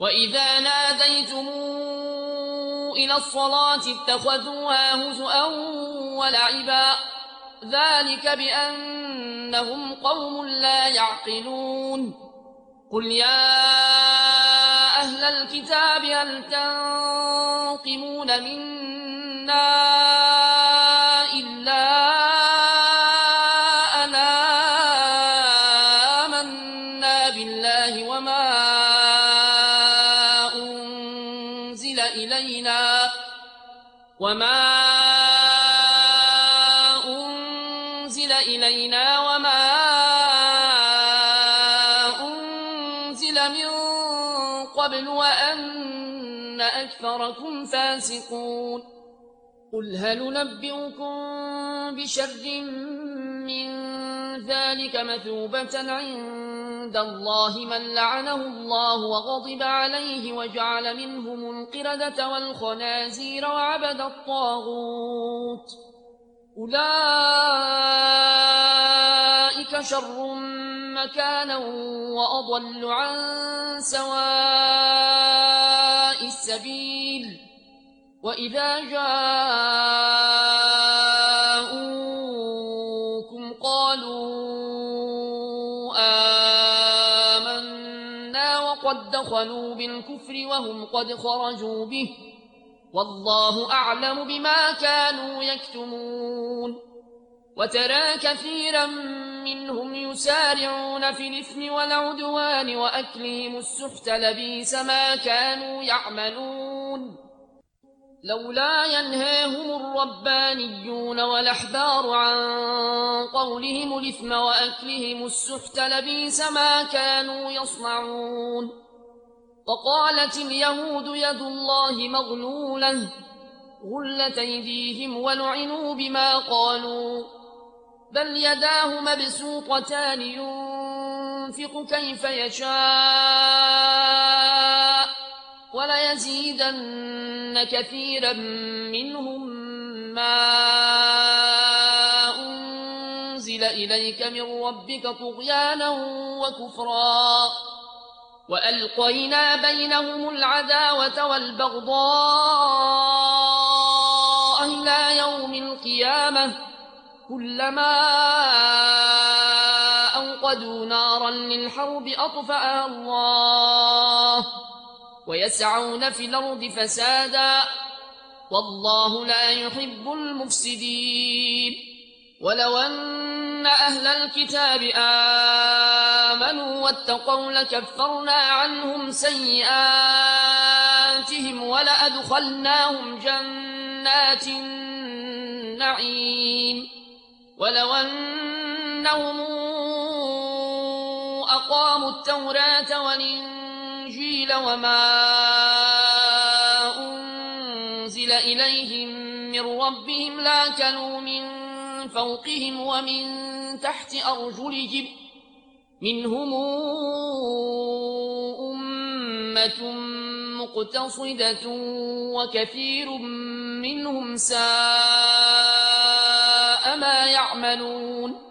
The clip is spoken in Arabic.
وإذا ناديتم إلى الصلاة اتخذوها هزؤا ولعبا ذلك بأنهم قوم لا يعقلون قل يا أهل الكتاب هل تنقمون منا إلا أن آمنا بالله وما أنزل من قبل وأن أكثركم فاسقون قل هل ننبئكم بشر من ذلك مثوبة عند الله من لعنه الله وغضب عليه وجعل منهم القردة والخنازير وعبد الطاغوت أولئك شر مكانا وأضل عن سواء السبيل وإذا جاءوكم قالوا آمنا وقد دخلوا بالكفر وهم قد خرجوا به والله أعلم بما كانوا يكتمون وترى كثيرا منهم يسارعون في الإثم والعدوان وأكلهم السحت لبئس ما كانوا يعملون لولا ينهاهم الربانيون والأحبار عن قولهم الإثم وأكلهم السحت لبئس ما كانوا يصنعون وقالت اليهود يد الله مغلولة غلت أيديهم ولعنوا بما قالوا بل يداه مبسوطتان ينفق كيف يشاء وليزيدن كثيرا منهم ما أنزل إليك من ربك طغيانا وكفرا وألقينا بينهم العداوة والبغضاء إلى يوم القيامة كلما أوقدوا نارا للحرب أطفأها الله ويسعون في الأرض فسادا والله لا يحب المفسدين ولو أن أهل الكتاب آمنوا واتقوا لكفرنا عنهم سيئاتهم ولأدخلناهم جنات النعيم ولو أنهم أقاموا التوراة والإنجيل وما أنزل إليهم من ربهم لأكلوا من فوقهم ومن تحت أرجلهم منهم أمة مقتصدة وكثير منهم ساء ما يعملون